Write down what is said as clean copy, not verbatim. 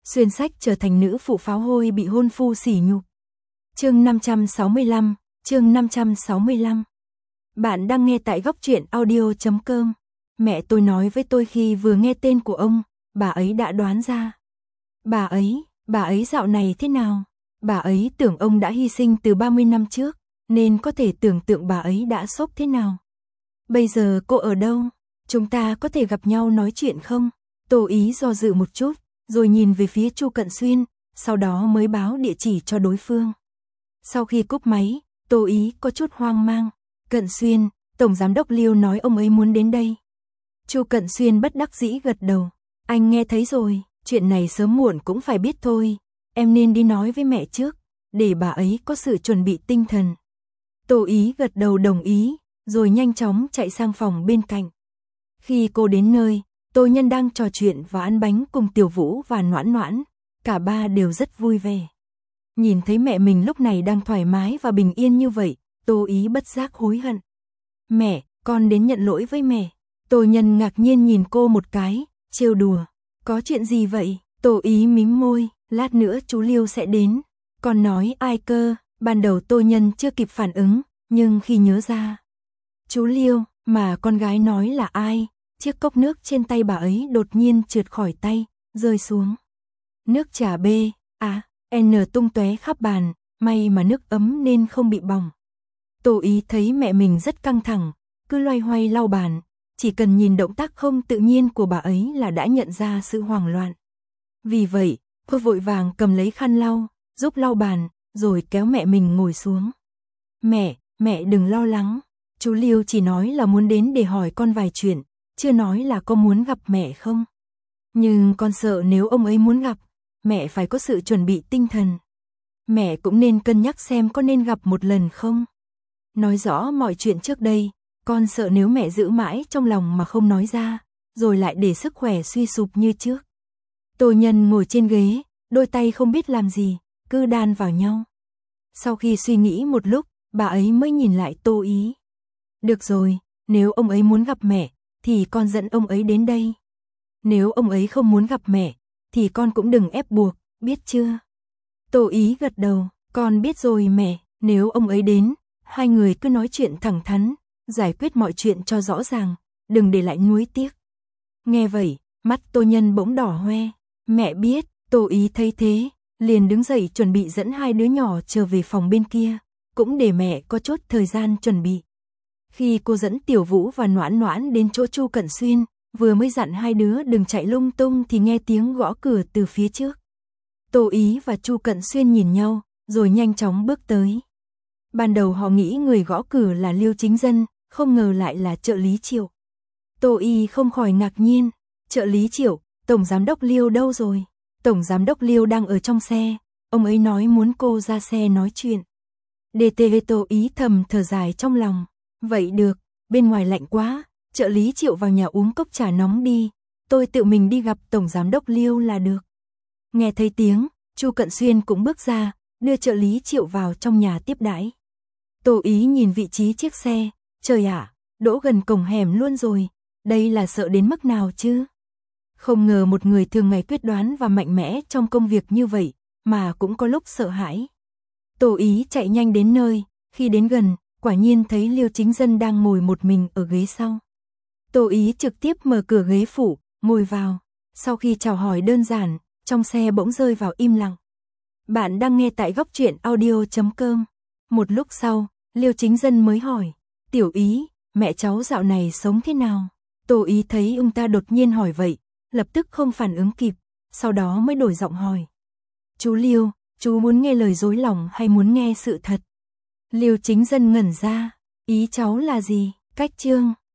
xuyên sách trở thành nữ phụ pháo hôi bị hôn phu sỉ nhục. Chương 565, chương 565. Bạn đang nghe tại góc truyện audio.com. Mẹ tôi nói với tôi khi vừa nghe tên của ông, bà ấy đã đoán ra. Bà ấy dạo này thế nào? Bà ấy tưởng ông đã hy sinh từ 30 năm trước, nên có thể tưởng tượng bà ấy đã sốc thế nào. Bây giờ cô ở đâu? Chúng ta có thể gặp nhau nói chuyện không? Tô Ý do dự một chút, rồi nhìn về phía Chu Cận Xuyên, sau đó mới báo địa chỉ cho đối phương. Sau khi cúp máy, Tô Ý có chút hoang mang. Cận Xuyên, Tổng Giám đốc Liêu nói ông ấy muốn đến đây. Chu Cận Xuyên bất đắc dĩ gật đầu. Anh nghe thấy rồi, chuyện này sớm muộn cũng phải biết thôi. Em nên đi nói với mẹ trước, để bà ấy có sự chuẩn bị tinh thần. Tô Ý gật đầu đồng ý, rồi nhanh chóng chạy sang phòng bên cạnh. Khi cô đến nơi, Tô Nhân đang trò chuyện và ăn bánh cùng Tiểu Vũ và Noãn Noãn, cả ba đều rất vui vẻ. Nhìn thấy mẹ mình lúc này đang thoải mái và bình yên như vậy, Tô Ý bất giác hối hận. Mẹ, con đến nhận lỗi với mẹ. Tô Nhân ngạc nhiên nhìn cô một cái, trêu đùa. Có chuyện gì vậy? Tô Ý mím môi, lát nữa chú Liêu sẽ đến. Con nói ai cơ? Ban đầu Tô Nhân chưa kịp phản ứng, nhưng khi nhớ ra. Chú Liêu, mà con gái nói là ai? Chiếc cốc nước trên tay bà ấy đột nhiên trượt khỏi tay, rơi xuống. Nước trà B, N tung tóe khắp bàn, may mà nước ấm nên không bị bỏng. Tô Ý thấy mẹ mình rất căng thẳng, cứ loay hoay lau bàn, chỉ cần nhìn động tác không tự nhiên của bà ấy là đã nhận ra sự hoảng loạn. Vì vậy, cô vội vàng cầm lấy khăn lau, giúp lau bàn, rồi kéo mẹ mình ngồi xuống. Mẹ đừng lo lắng, chú Liêu chỉ nói là muốn đến để hỏi con vài chuyện, chưa nói là có muốn gặp mẹ không. Nhưng con sợ nếu ông ấy muốn gặp, mẹ phải có sự chuẩn bị tinh thần. Mẹ cũng nên cân nhắc xem có nên gặp một lần không. Nói rõ mọi chuyện trước đây, con sợ nếu mẹ giữ mãi trong lòng mà không nói ra, rồi lại để sức khỏe suy sụp như trước. Tô Nhân ngồi trên ghế, đôi tay không biết làm gì, cứ đan vào nhau. Sau khi suy nghĩ một lúc, bà ấy mới nhìn lại Tô Ý. Được rồi, nếu ông ấy muốn gặp mẹ, thì con dẫn ông ấy đến đây. Nếu ông ấy không muốn gặp mẹ, thì con cũng đừng ép buộc, biết chưa? Tô Ý gật đầu, con biết rồi mẹ, nếu ông ấy đến, hai người cứ nói chuyện thẳng thắn, giải quyết mọi chuyện cho rõ ràng, đừng để lại nuối tiếc. Nghe vậy, mắt Tô Nhân bỗng đỏ hoe. Mẹ biết. Tô Ý thấy thế, liền đứng dậy chuẩn bị dẫn hai đứa nhỏ trở về phòng bên kia, cũng để mẹ có chút thời gian chuẩn bị. Khi cô dẫn Tiểu Vũ và Noãn Noãn đến chỗ Chu Cận Xuyên, vừa mới dặn hai đứa đừng chạy lung tung thì nghe tiếng gõ cửa từ phía trước. Tô Ý và Chu Cận Xuyên nhìn nhau, rồi nhanh chóng bước tới. Ban đầu họ nghĩ người gõ cửa là Liêu Chính Dân, không ngờ lại là trợ lý Triệu. Tô Y không khỏi ngạc nhiên, trợ lý Triệu, Tổng Giám đốc Liêu đâu rồi? Tổng Giám đốc Liêu đang ở trong xe, ông ấy nói muốn cô ra xe nói chuyện. DT Tô Ý thầm thở dài trong lòng. Vậy được, bên ngoài lạnh quá, trợ lý Triệu vào nhà uống cốc trà nóng đi, tôi tự mình đi gặp Tổng Giám đốc Liêu là được. Nghe thấy tiếng, Chu Cận Xuyên cũng bước ra, đưa trợ lý Triệu vào trong nhà tiếp đãi. Tô Ý nhìn vị trí chiếc xe, trời ạ, đỗ gần cổng hẻm luôn rồi, đây là sợ đến mức nào chứ? Không ngờ một người thường ngày quyết đoán và mạnh mẽ trong công việc như vậy, mà cũng có lúc sợ hãi. Tô Ý chạy nhanh đến nơi, khi đến gần, quả nhiên thấy Liêu Chính Dân đang ngồi một mình ở ghế sau. Tô Ý trực tiếp mở cửa ghế phụ, ngồi vào, sau khi chào hỏi đơn giản, trong xe bỗng rơi vào im lặng. Bạn đang nghe tại góc truyện audio.com. Một lúc sau, Liêu Chính Dân mới hỏi, Tiểu Ý, mẹ cháu dạo này sống thế nào? Tô Ý thấy ông ta đột nhiên hỏi vậy, lập tức không phản ứng kịp, sau đó mới đổi giọng hỏi. Chú Liêu, chú muốn nghe lời dối lòng hay muốn nghe sự thật? Liêu Chính Dân ngẩn ra, ý cháu là gì? Cách chương